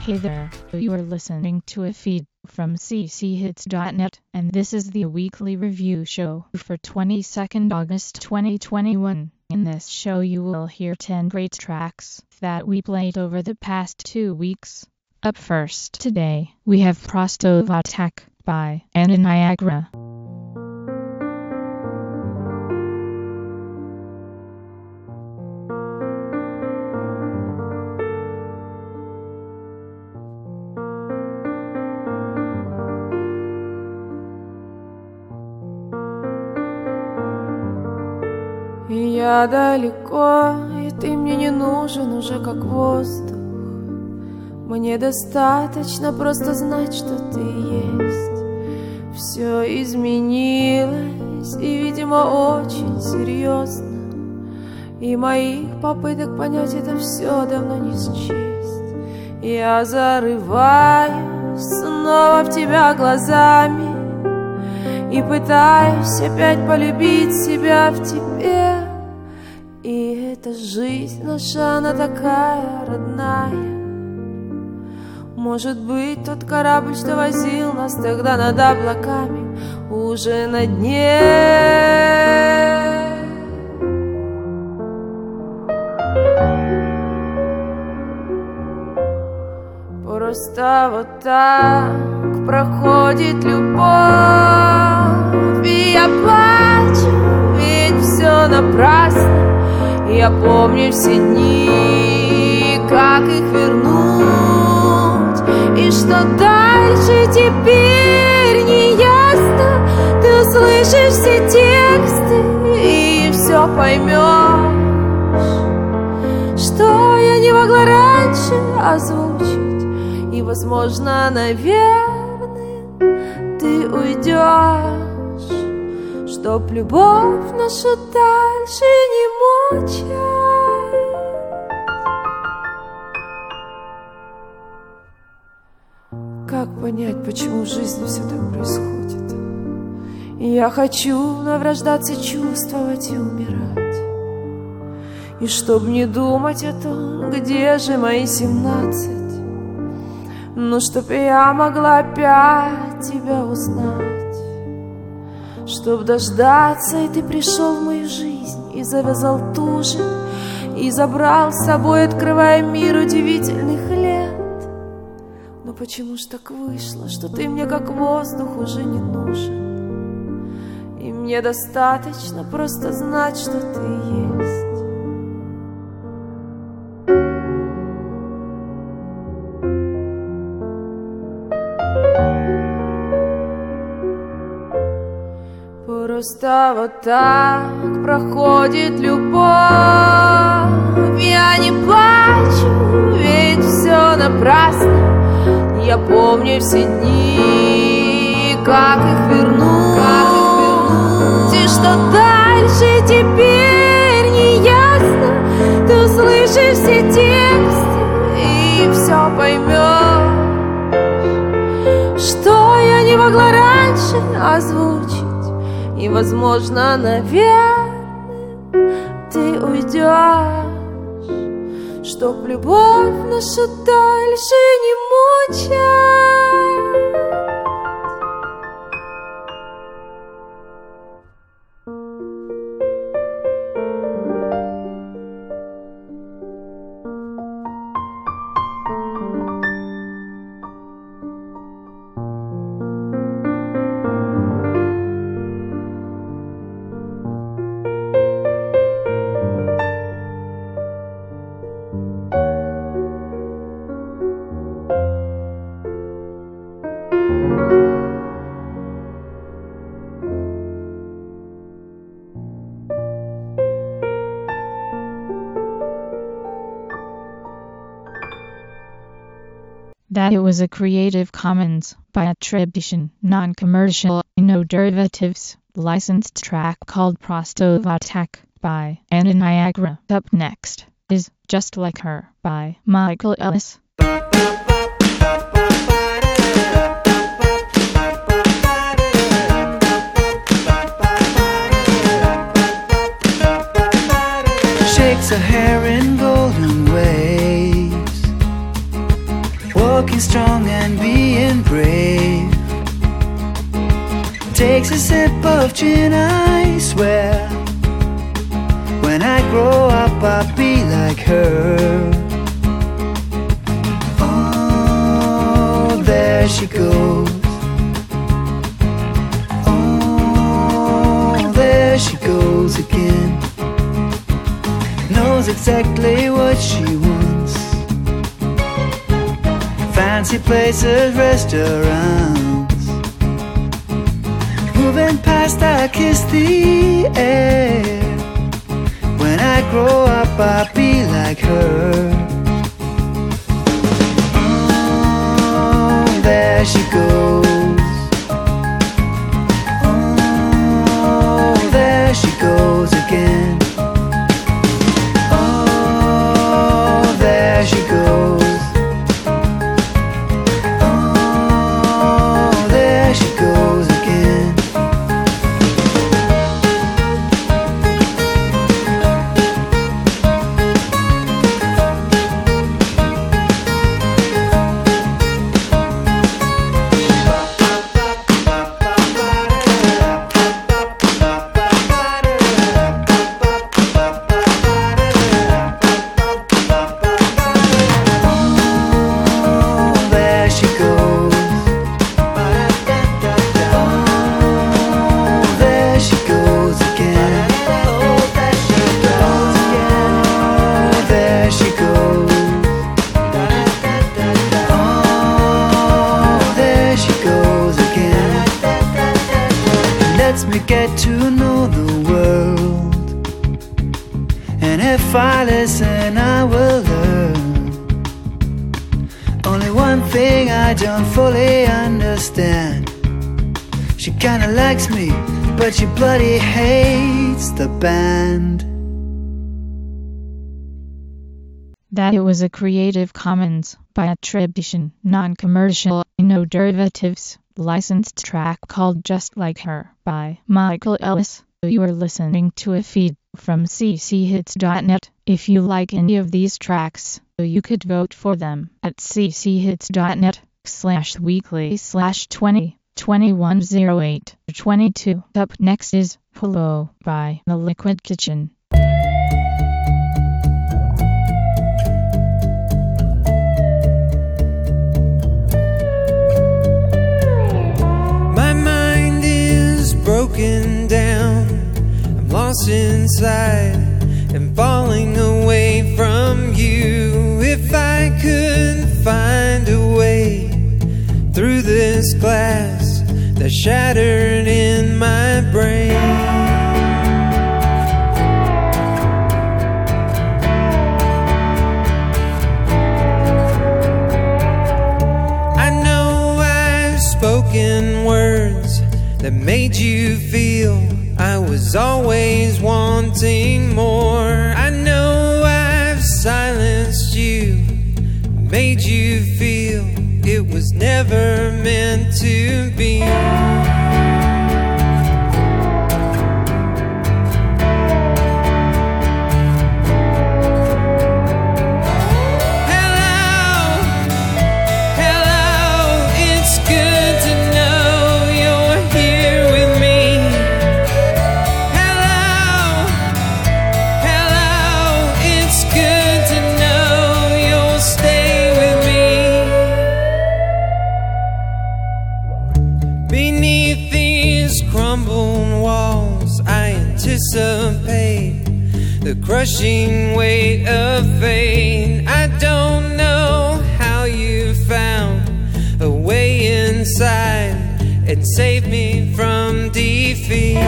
Hey there, you are listening to a feed from cchits.net, and this is the weekly review show for 22nd August 2021. In this show you will hear 10 great tracks that we played over the past 2 weeks. Up first today, we have Prostovatak by Anna Niagara. Я далеко, и ты мне не нужен уже как воздух. Мне достаточно просто знать, что ты есть. Все изменилось, и, видимо, очень серьезно. И моих попыток понять это все давно не счесть. Я зарываюсь снова в тебя глазами и пытаюсь опять полюбить себя в тебе. И эта жизнь наша, она такая родная. Может быть, тот корабль, что возил нас тогда над облаками, уже на дне. Просто вот так проходит любовь, и я плачу, ведь все напрасно. Я помню все дни, как их вернуть, и что дальше теперь не ясно. Ты услышишь все тексты и все поймешь, что я не могла раньше озвучить. И, возможно, наверное, ты уйдешь, чтоб любовь нашу дальше не мучать. Как понять, почему в жизни все так происходит? Я хочу наврождаться, чувствовать и умирать. И чтоб не думать о том, где же мои 17, ну чтоб я могла опять тебя узнать. Чтоб дождаться, и ты пришел в мою жизнь и завязал туже, и забрал с собой, открывая мир удивительных лет. Но почему ж так вышло, что ты мне как воздух уже не нужен, и мне достаточно просто знать, что ты есть. Просто вот так проходит любовь. Я не плачу, ведь все напрасно. Я помню все дни, как их вернуть, и что дальше теперь не ясно. Ты услышишь все тексты и все поймешь, что я не могла раньше озвучить. И, возможно, наверное, ты уйдешь, чтоб любовь нашу дальше не мучать. That it was a Creative Commons by attribution, non-commercial, no derivatives, licensed track called Prostovatak by Anna Niagara. Up next is Just Like Her by Michael Ellis. Shakes her hair in golden waves. Whoa. walking strong and being brave. Takes a sip of gin, I swear. When I grow up, I'll be like her. Oh, there she goes. Oh, there she goes again. Knows exactly what she wants. Fancy places, restaurants. Moving past, I kiss the air. When I grow up, I'll be like her. Oh, there she goes. Oh, there she goes again. Oh, there she goes. Oh, there she goes again. Get to know the world, and if I listen, I will learn. Only one thing I don't fully understand. She kinda likes me, but she bloody hates the band. That it was a Creative Commons by attribution, non-commercial, no derivatives, licensed track called Just Like Her by Michael Ellis. You are listening to a feed from cchits.net. If you like any of these tracks, you could vote for them at cchits.net/weekly/20210822. Up next is Hello by The Liquid Kitchen. Broken down, I'm lost inside and falling away from you. If I could find a way through this glass that's shattered in my brain, I know I've spoken words that made you feel I was always wanting more. I know I've silenced you, made you feel it was never meant to be. Beneath these crumbling walls, I anticipate the crushing weight of fate. I don't know how you found a way inside and saved me from defeat.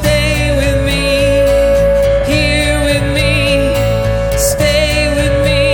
Stay with me.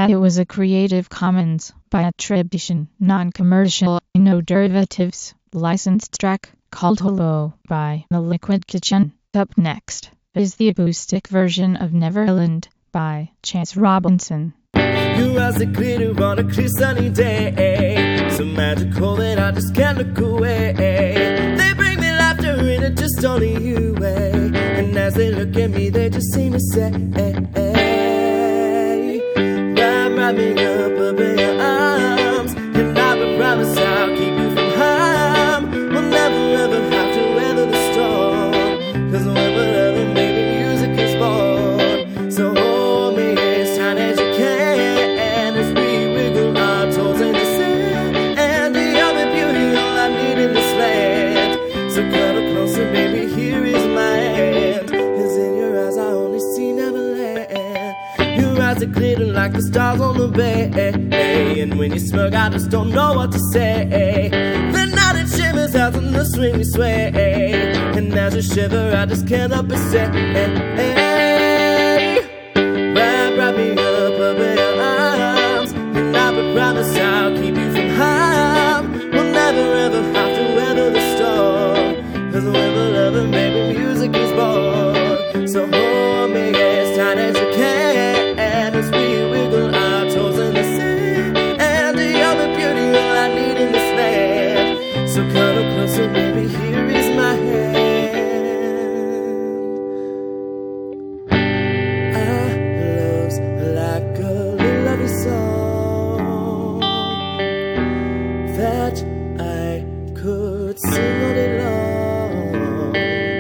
that it was a Creative Commons by attribution, non-commercial, no derivatives, licensed track called Hello by The Liquid Kitchen. Up next is the acoustic version of Neverland by Chase Robinson. Your eyes that glitter on a clear sunny day, so magical that I just can't look away. They bring me laughter in a just only you way, and as they look at me they just seem to say, wrap me up in your arms, and I will promise I'll keep you from harm. We'll never ever have to weather the storm, 'cause whenever maybe music is born. So hold me as tight as you can, as we wiggle our toes in the sand, and you're the beauty all I need in this land. So cuddle closer, baby, here is my hand, 'cause in your eyes I only see Neverland. Your eyes that glitter like the stars on the bay, and when you smirk I just don't know what to say. The night it shimmers out in the swing we sway, and as you shiver I just can't help but say, wrap me up in your arms, and I will promise I'll keep you from harm. We'll never ever have to weather the storm, 'cause whenever maybe music is born. So hold me as tight as you can, as we wiggle our toes in the sand, and you're the beauty all I need in this land. So cuddle closer, baby, here is my hand. Our love's like a lovely song that I could sing all day long,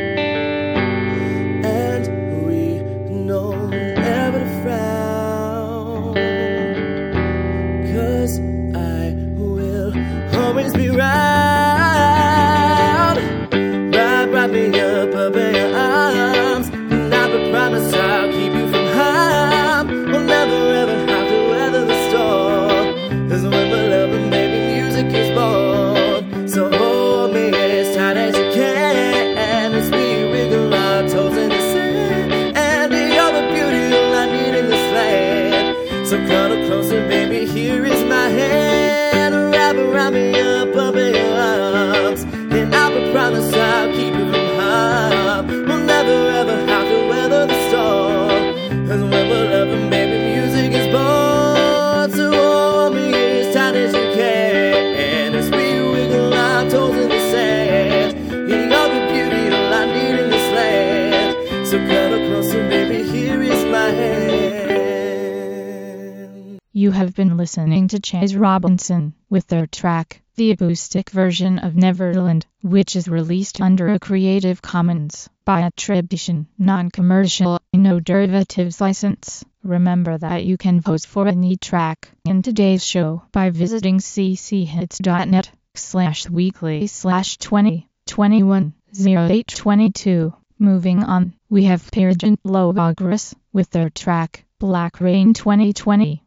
and we know never to frown, 'cause I will always be round. Wrap me up in your arms, and I will promise I'll keep you from harm. We'll never ever have to weather the storm, 'cause when we're loving, baby, music is born. So hold me as tight as you can, as we wiggle our toes in the sand, and you're the beauty all I need in this land. So cuddle closer, baby, here is my hand. Wrap me up in your arms, and I will promise I'll keep you from harm. We'll never ever have to weather the storm, 'cause when we're loving, baby, music is born. So hold me as tight as you can, as we wiggle our toes in the sand. You're the beauty all I need in this land. So cuddle closer, baby, here is my hand. You have been listening to Chase Robinson with their track, the acoustic version of Neverland, which is released under a Creative Commons by attribution, non-commercial, no derivatives license. Remember that you can vote for any track in today's show by visiting cchits.net/weekly/2021-0822. Moving on, we have Pyrgent Logogris with their track, Black Rain 2020.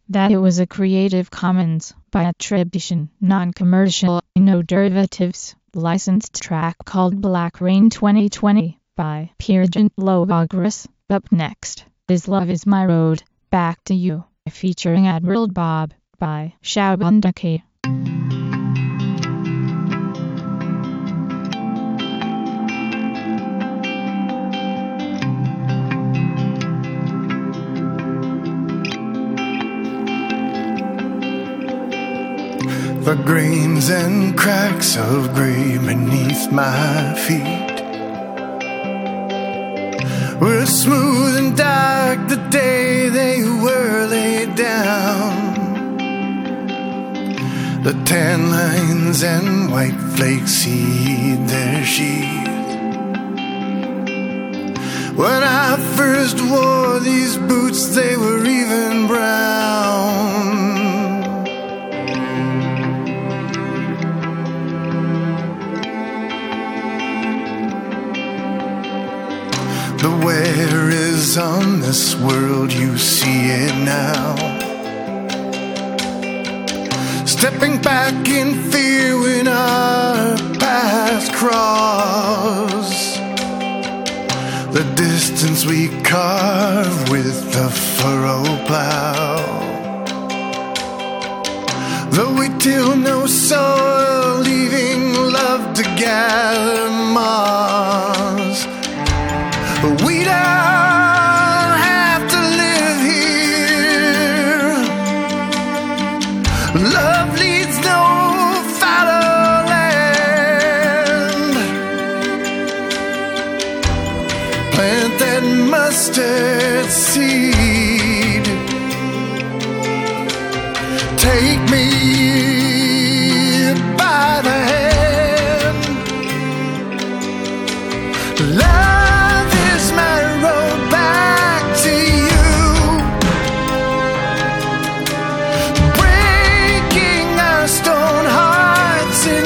that it was a Creative Commons by attribution, non-commercial, no derivatives, licensed track called Black Rain 2020 by Piergent Logogrus. Up next is Love Is My Road, Back to You, featuring Admiral Bob by Shabundaki. The grains and cracks of gray beneath my feet were smooth and dark the day they were laid down. The tan lines and white flakes heed their sheath. When I first wore these boots, they were even brown. The wear is on this world, you see it now. Stepping back in fear when our paths cross. The distance we carve with the furrow plow. Though we till no soil, leaving love to gather moss. We don't have to live here. Love leads no fallow land. Plant that mustard seed. Take me by the hand. Love is my road back to you, breaking our stone hearts in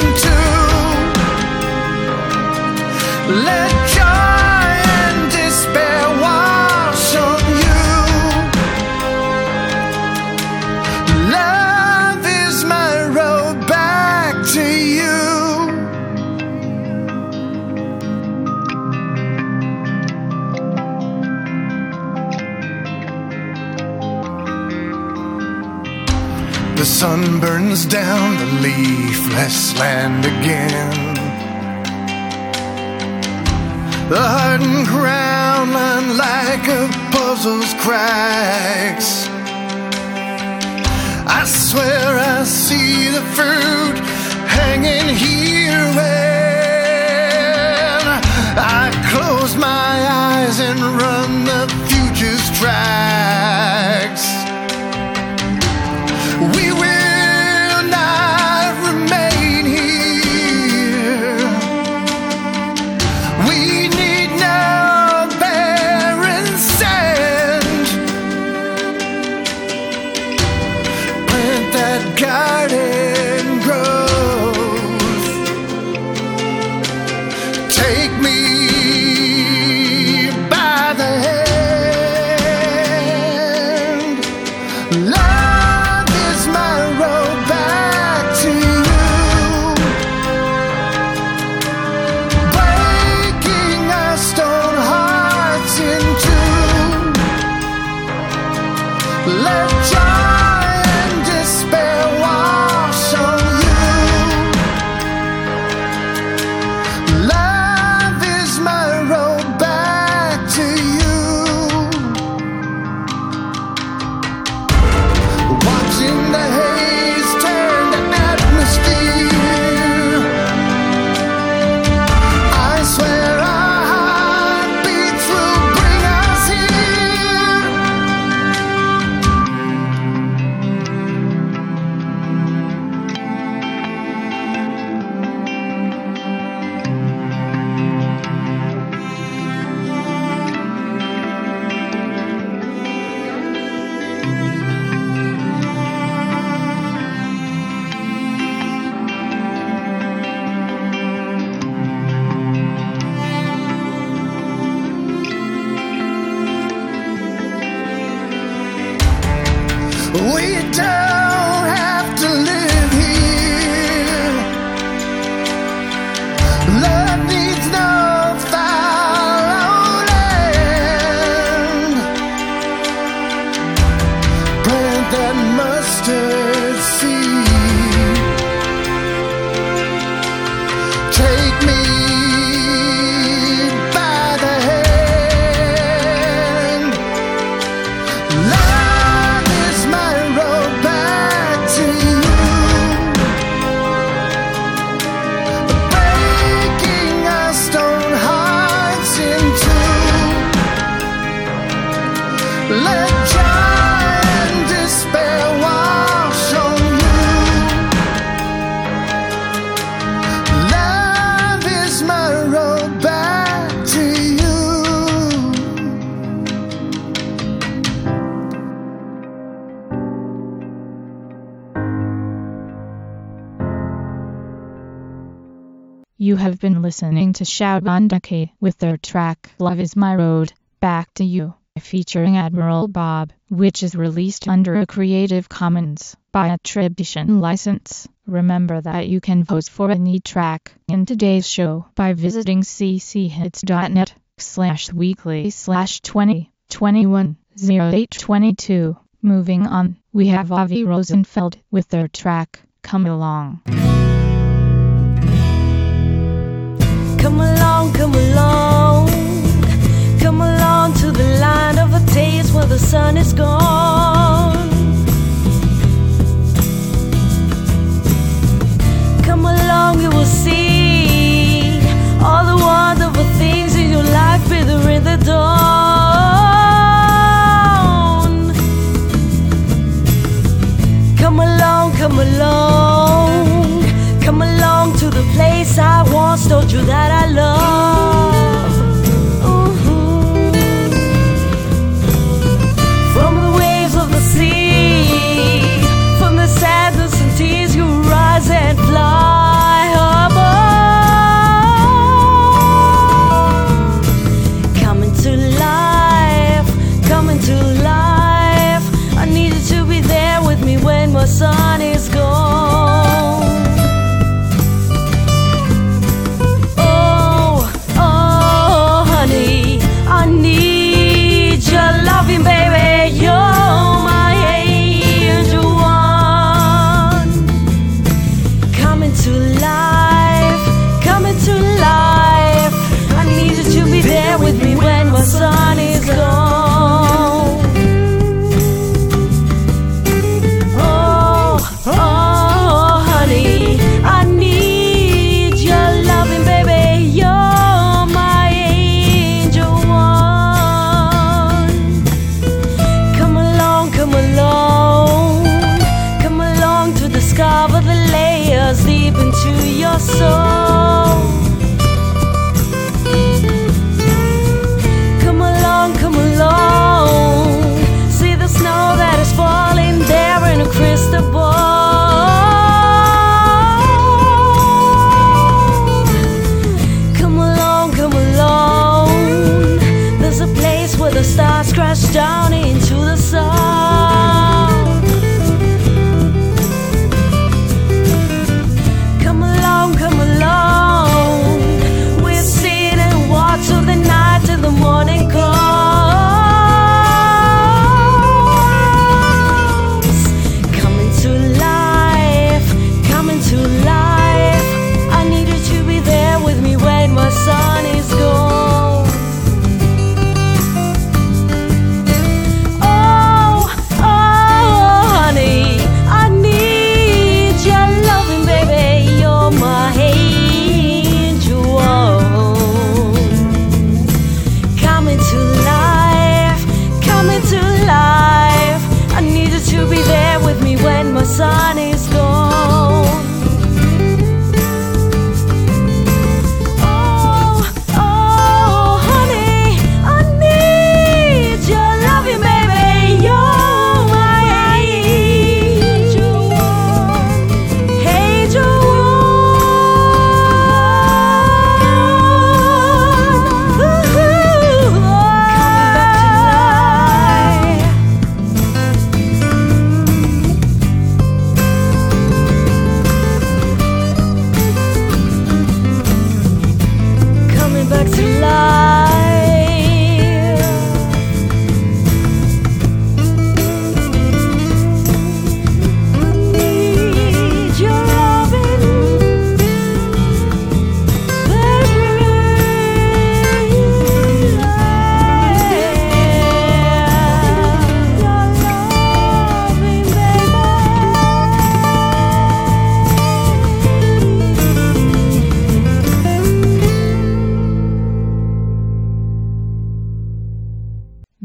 two. Let joy and despair wash on you. Love is my road back to you. The sun burns down the leafless land again. The hardened ground line like a puzzle's cracks. I swear I see the fruit hanging here when I close my eyes and run the future's tracks. We will not remain here. We need no barren sand. Plant that garden growth. Take me by the hand. Love is my road back to you, breaking our stone hearts in two. Let joy and despair wash on you. Love is my road back to you. Watching the haze turn to atmosphere, I swear our heartbeats will bring us here. We don't have to live here. Love needs no fallow land. Plant that mustard seed. Take me by the hand. Love is my road back to you. Breaking our stone hearts in two. Let joy and despair wash on you. Love is my road back to you. You have been listening to Shabandaki with their track Love Is My Road, Back to You, featuring Admiral Bob, which is released under a Creative Commons by attribution license. Remember that you can vote for any track in today's show by visiting cchits.net/weekly/2021-0822. Moving on, we have Avi Rosenfeld with their track Come Along. Come along, come along, come along to the land of a days where the sun is gone. Come along, you will see all the wonderful things in your life further in the dawn. Come along, come along, come along to the place I once told you that I love. From the waves of the sea, from the sadness and tears, you rise and fly above. Come into life, come into life. I need you to be there with me when my sun is gone. I need your loving, baby. You're my angel one. Come into life, come into life. I need you to be there with me when my sun is gone. Oh, honey, I need your loving, baby. You're my angel one. Come along, come along, come along to discover the layers deep into your soul. Come along, come along, see the snow that is falling there in a crystal ball. Come along, come along, there's a place where the stars crash down into the sun. Come along, come along, we'll sit and watch through the night till the morning comes. Come into life, come into life. I need you to be there with me when my sun is gone. Oh, oh,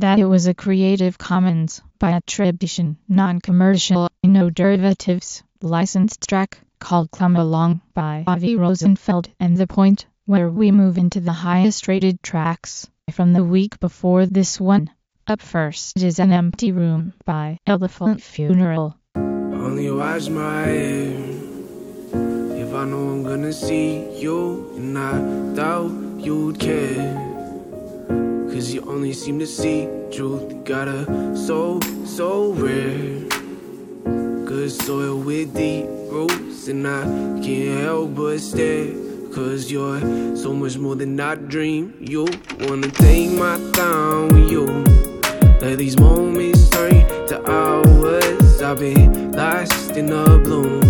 that it was a Creative Commons by attribution, non-commercial, no derivatives, licensed track called Come Along by Avi Rosenfeld, and the point where we move into the highest rated tracks from the week before this one. Up first is An Empty Room by Elephant Funeral. Only watch my head if I know I'm gonna see you, and I doubt you'd care, 'cause you only seem to see truth. You got a soul so rare, good soil with deep roots, and I can't help but stare, 'cause you're so much more than I dream. You wanna take my time with you, let these moments turn to hours. I've been lost in the bloom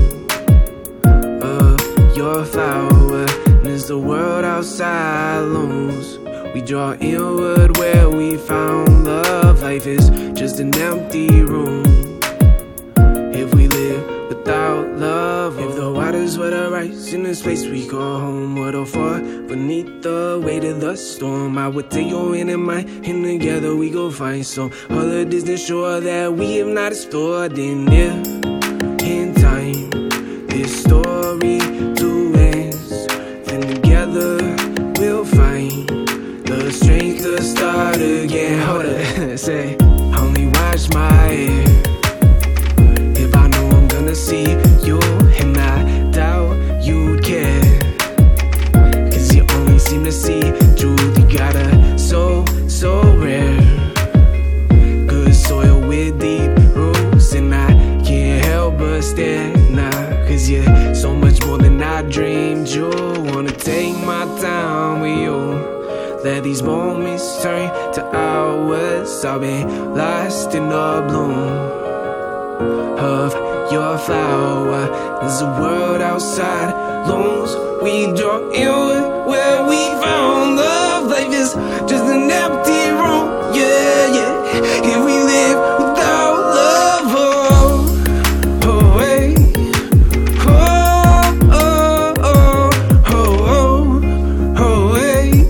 of your flower, and as the world outside looms, we draw inward where we found love. Life is just an empty room if we live without love. If the waters were to rise in this place we call home, would all fall beneath the weight of the storm, I would take your hand in mine, and together we go find some other distant shore that we have not explored. And if in time this story to ends, then together we'll find the strength to start again. Hold up, say, only watch my head if I know I'm gonna see you, and I doubt you'd care, 'cause you only seem to see truth. You got a soul so rare, good soil with deep roots, and I can't help but stare now, 'cause you're so much more than I dreamed. You wanna take my time with you, let these moments turn to hours. I've been lost in the bloom of your flower, as the world outside looms, we draw inward where we found love. Life is just an empty room, yeah, yeah. If we live without love, oh, oh, hey. Oh, oh, oh, oh, oh, oh, hey.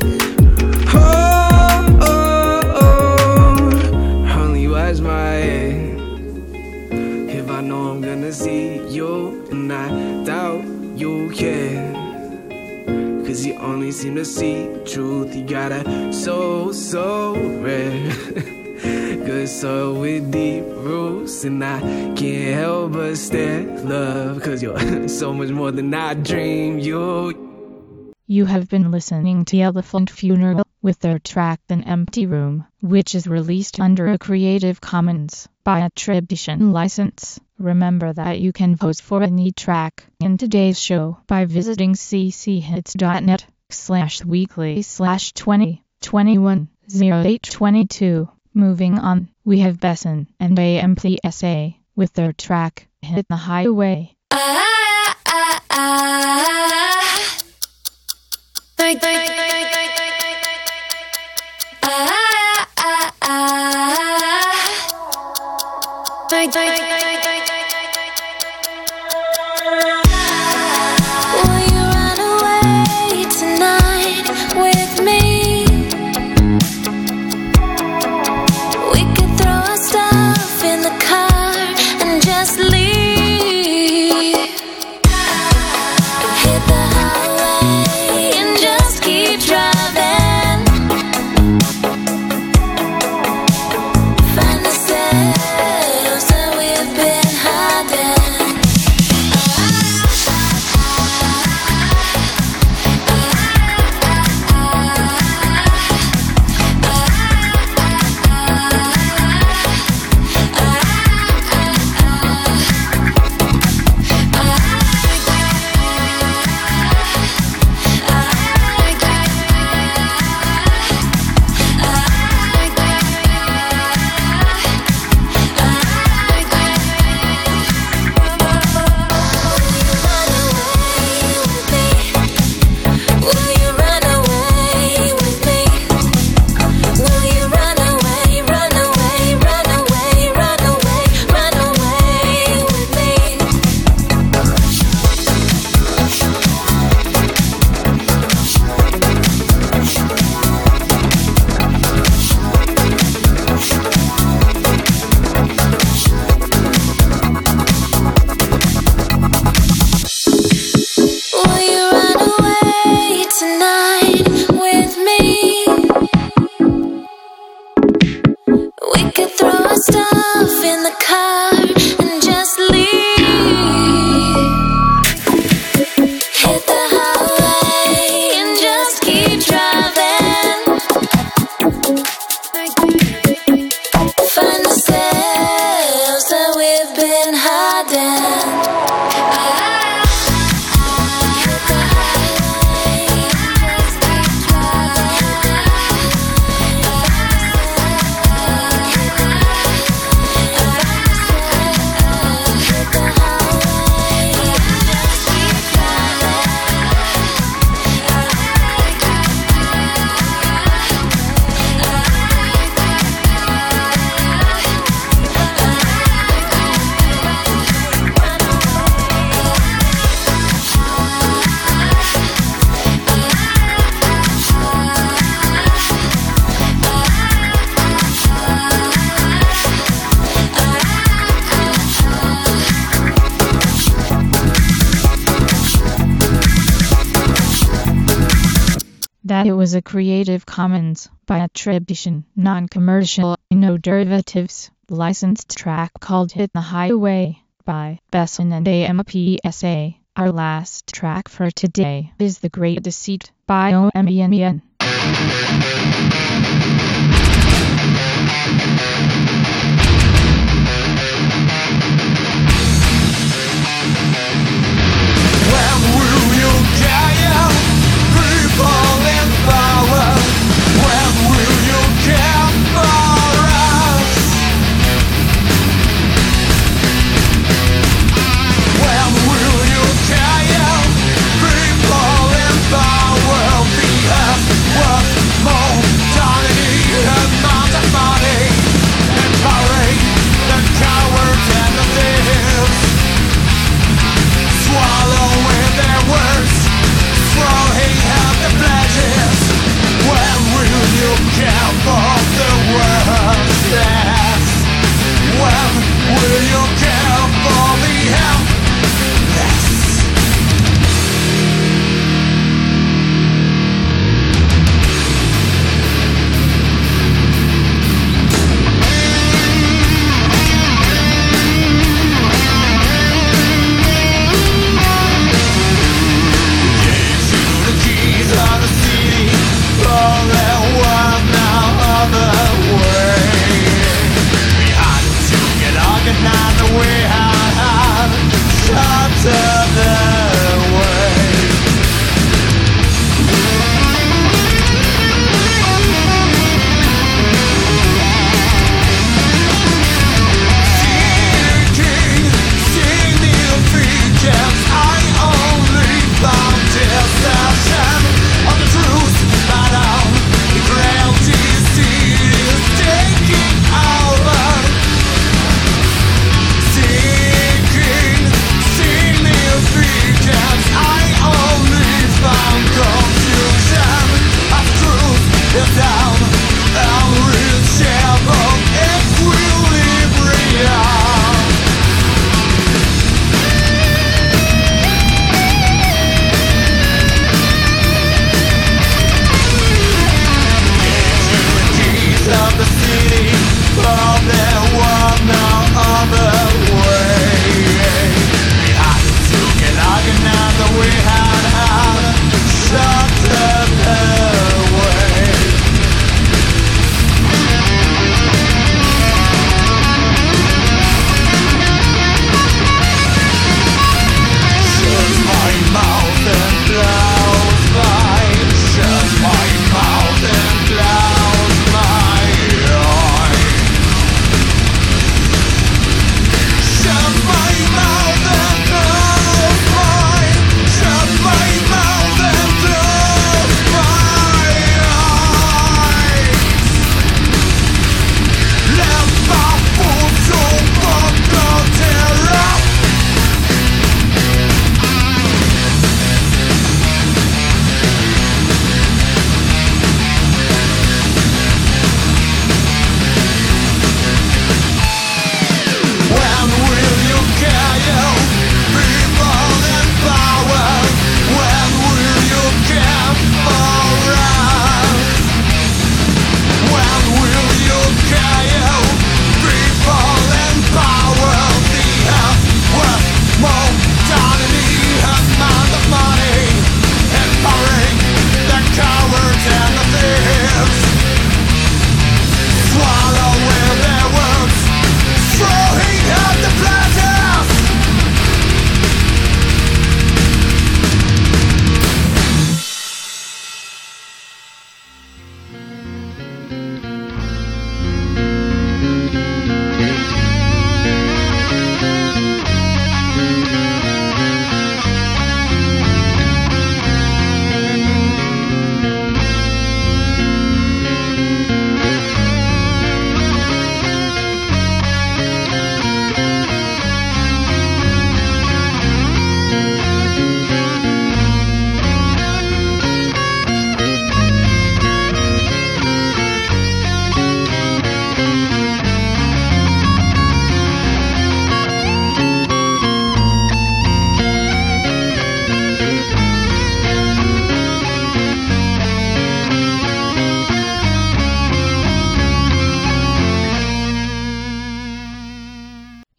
Oh, oh, oh. Only watch my head if I know I'm gonna see you, and I doubt you care, 'cause you only seem to see truth. You got a soul so rare, good soul with deep roots, and I can't help but stare, love, 'cause you're so much more than I dreamed. You have been listening to Elephant Funeral with their track An Empty Room, which is released under a Creative Commons by attribution license. Remember that you can vote for any track in today's show by visiting cchits.net/weekly/2021-0822. Moving on, we have Besson and AMPSA with their track Hit the Highway. Will you run away tonight with me? We could throw our stuff in the car and just leave. Hit the highway and just keep driving. Find ourselves where we've been. could throw our stuff in the car and just leave. Hit the highway and just keep driving. Find ourselves where we've been hiding. That it was a Creative Commons by attribution, non-commercial, no derivatives, licensed track called Hit the Highway by Besson and AMPSA. Our last track for today is The Great Deceit by OMEN. More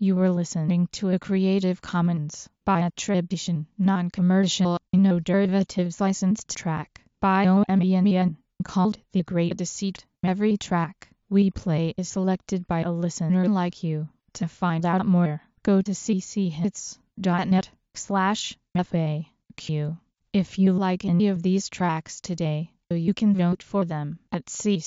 You were listening to a Creative Commons by attribution, non-commercial, no derivatives licensed track by OMENEN called The Great Deceit. Every track we play is selected by a listener like you. To find out more, go to cchits.net/FAQ. If you like any of these tracks today, you can vote for them at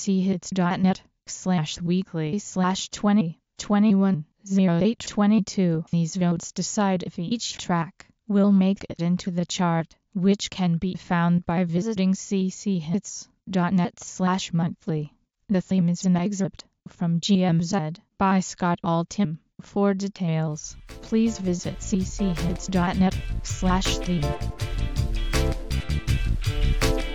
cchits.net/weekly/2021-0822. These votes decide if each track will make it into the chart, which can be found by visiting cchits.net/monthly. The theme is an excerpt from GMZ by Scott Altham. For details, please visit cchits.net/theme.